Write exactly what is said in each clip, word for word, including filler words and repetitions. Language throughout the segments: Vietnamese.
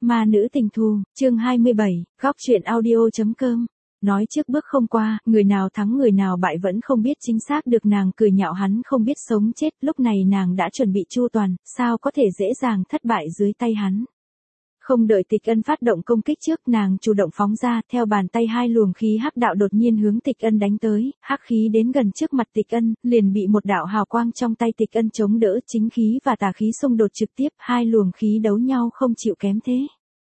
Ma nữ tình thù, chương hai mươi bảy, góc truyện audio.com. Nói trước bước không qua, người nào thắng người nào bại vẫn không biết chính xác được, nàng cười nhạo hắn không biết sống chết, lúc này nàng đã chuẩn bị chu toàn, sao có thể dễ dàng thất bại dưới tay hắn. Không đợi Tịch Ân phát động công kích trước, nàng chủ động phóng ra, theo bàn tay hai luồng khí hắc đạo đột nhiên hướng Tịch Ân đánh tới, hắc khí đến gần trước mặt Tịch Ân, liền bị một đạo hào quang trong tay Tịch Ân chống đỡ, chính khí và tà khí xung đột trực tiếp, hai luồng khí đấu nhau không chịu kém thế.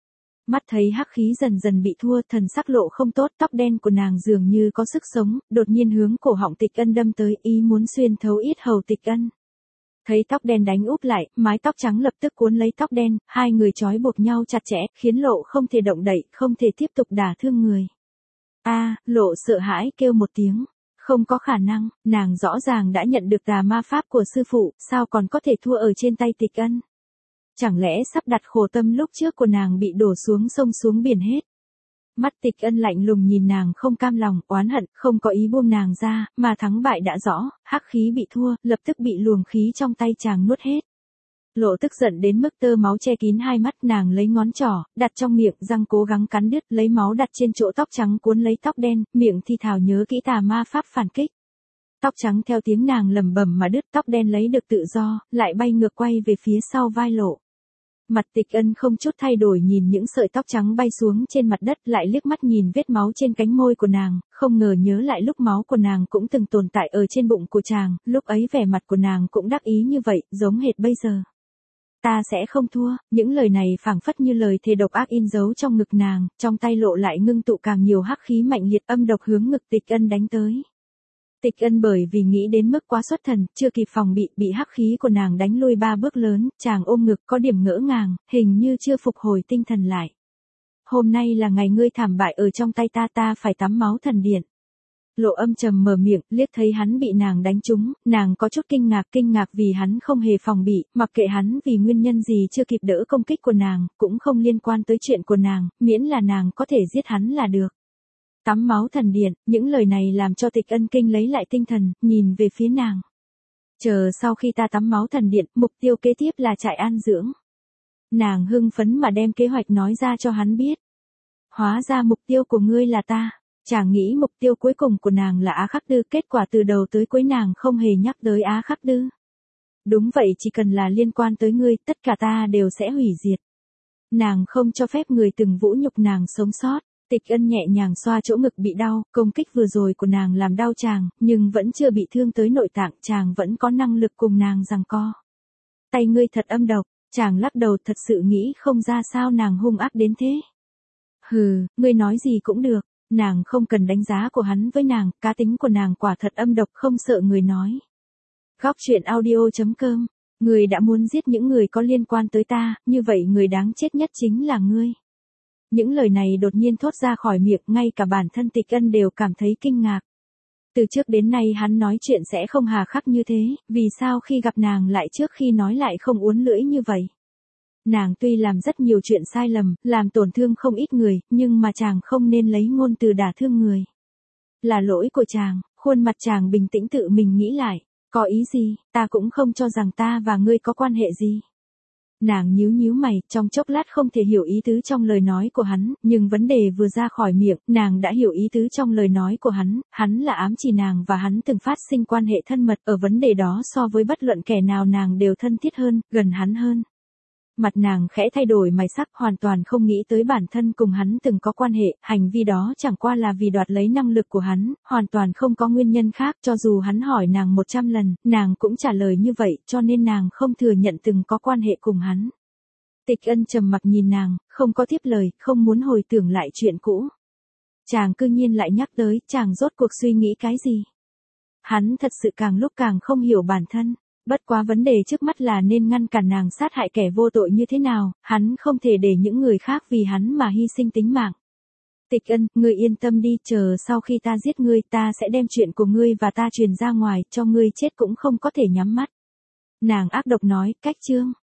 Mắt thấy hắc khí dần dần bị thua, thần sắc lộ không tốt, tóc đen của nàng dường như có sức sống, đột nhiên hướng cổ họng Tịch Ân đâm tới, ý muốn xuyên thấu yết hầu Tịch Ân. Thấy tóc đen đánh úp lại, mái tóc trắng lập tức cuốn lấy tóc đen, hai người trói buộc nhau chặt chẽ, khiến Lộ không thể động đậy, không thể tiếp tục đả thương người. A, à, Lộ sợ hãi kêu một tiếng. Không có khả năng, nàng rõ ràng đã nhận được tà ma pháp của sư phụ, sao còn có thể thua ở trên tay Tịch Ân? Chẳng lẽ sắp đặt khổ tâm lúc trước của nàng bị đổ xuống sông xuống biển hết? Mắt Tịch Ân lạnh lùng nhìn nàng không cam lòng, oán hận, không có ý buông nàng ra, mà thắng bại đã rõ, hắc khí bị thua, lập tức bị luồng khí trong tay chàng nuốt hết. Lộ tức giận đến mức tơ máu che kín hai mắt, nàng lấy ngón trỏ, đặt trong miệng, răng cố gắng cắn đứt, lấy máu đặt trên chỗ tóc trắng cuốn lấy tóc đen, miệng thi thào nhớ kỹ tà ma pháp phản kích. Tóc trắng theo tiếng nàng lẩm bẩm mà đứt, tóc đen lấy được tự do, lại bay ngược quay về phía sau vai Lộ. Mặt Tịch Ân không chút thay đổi nhìn những sợi tóc trắng bay xuống trên mặt đất, lại liếc mắt nhìn vết máu trên cánh môi của nàng, không ngờ nhớ lại lúc máu của nàng cũng từng tồn tại ở trên bụng của chàng, lúc ấy vẻ mặt của nàng cũng đắc ý như vậy, giống hệt bây giờ. Ta sẽ không thua, những lời này phảng phất như lời thề độc ác in dấu trong ngực nàng, trong tay Lộ lại ngưng tụ càng nhiều hắc khí mạnh liệt âm độc hướng ngực Tịch Ân đánh tới. Tịch Ân bởi vì nghĩ đến mức quá xuất thần, chưa kịp phòng bị, bị hắc khí của nàng đánh lui ba bước lớn, chàng ôm ngực có điểm ngỡ ngàng, hình như chưa phục hồi tinh thần lại. Hôm nay là ngày ngươi thảm bại ở trong tay ta, ta phải tắm máu thần điện. Lộ âm trầm mở miệng, liếc thấy hắn bị nàng đánh trúng, nàng có chút kinh ngạc, kinh ngạc vì hắn không hề phòng bị, mặc kệ hắn vì nguyên nhân gì chưa kịp đỡ công kích của nàng, cũng không liên quan tới chuyện của nàng, miễn là nàng có thể giết hắn là được. Tắm máu thần điện, những lời này làm cho Tịch Ân kinh lấy lại tinh thần, nhìn về phía nàng. Chờ sau khi ta tắm máu thần điện, mục tiêu kế tiếp là trại an dưỡng. Nàng hưng phấn mà đem kế hoạch nói ra cho hắn biết. Hóa ra mục tiêu của ngươi là ta. Chàng nghĩ mục tiêu cuối cùng của nàng là Á Khắc Đư, kết quả từ đầu tới cuối nàng không hề nhắc tới Á Khắc Đư. Đúng vậy, chỉ cần là liên quan tới ngươi, tất cả ta đều sẽ hủy diệt. Nàng không cho phép người từng vũ nhục nàng sống sót. Tịch Ân nhẹ nhàng xoa chỗ ngực bị đau, công kích vừa rồi của nàng làm đau chàng, nhưng vẫn chưa bị thương tới nội tạng, chàng vẫn có năng lực cùng nàng giằng co. Tay ngươi thật âm độc, chàng lắc đầu, thật sự nghĩ không ra sao nàng hung ác đến thế. Hừ, ngươi nói gì cũng được, nàng không cần đánh giá của hắn với nàng, cá tính của nàng quả thật âm độc, không sợ người nói. Góc truyện audio.com, người đã muốn giết những người có liên quan tới ta, như vậy người đáng chết nhất chính là ngươi. Những lời này đột nhiên thốt ra khỏi miệng, ngay cả bản thân Tịch Ân đều cảm thấy kinh ngạc. Từ trước đến nay hắn nói chuyện sẽ không hà khắc như thế, vì sao khi gặp nàng lại trước khi nói lại không uốn lưỡi như vậy. Nàng tuy làm rất nhiều chuyện sai lầm, làm tổn thương không ít người, nhưng mà chàng không nên lấy ngôn từ đả thương người. Là lỗi của chàng, khuôn mặt chàng bình tĩnh tự mình nghĩ lại, có ý gì, ta cũng không cho rằng ta và ngươi có quan hệ gì. Nàng nhíu nhíu mày, trong chốc lát không thể hiểu ý tứ trong lời nói của hắn, nhưng vấn đề vừa ra khỏi miệng, nàng đã hiểu ý tứ trong lời nói của hắn, hắn là ám chỉ nàng và hắn từng phát sinh quan hệ thân mật, ở vấn đề đó so với bất luận kẻ nào nàng đều thân thiết hơn, gần hắn hơn. Mặt nàng khẽ thay đổi mày sắc, hoàn toàn không nghĩ tới bản thân cùng hắn từng có quan hệ, hành vi đó chẳng qua là vì đoạt lấy năng lực của hắn, hoàn toàn không có nguyên nhân khác, cho dù hắn hỏi nàng một trăm lần, nàng cũng trả lời như vậy, cho nên nàng không thừa nhận từng có quan hệ cùng hắn. Tịch Ân trầm mặc nhìn nàng, không có tiếp lời, không muốn hồi tưởng lại chuyện cũ. Chàng cư nhiên lại nhắc tới, chàng rốt cuộc suy nghĩ cái gì? Hắn thật sự càng lúc càng không hiểu bản thân. Bất quá vấn đề trước mắt là nên ngăn cản nàng sát hại kẻ vô tội như thế nào, hắn không thể để những người khác vì hắn mà hy sinh tính mạng. Tịch Ân, ngươi yên tâm đi, chờ sau khi ta giết ngươi, ta sẽ đem chuyện của ngươi và ta truyền ra ngoài, cho ngươi chết cũng không có thể nhắm mắt. Nàng ác độc nói, cách chương.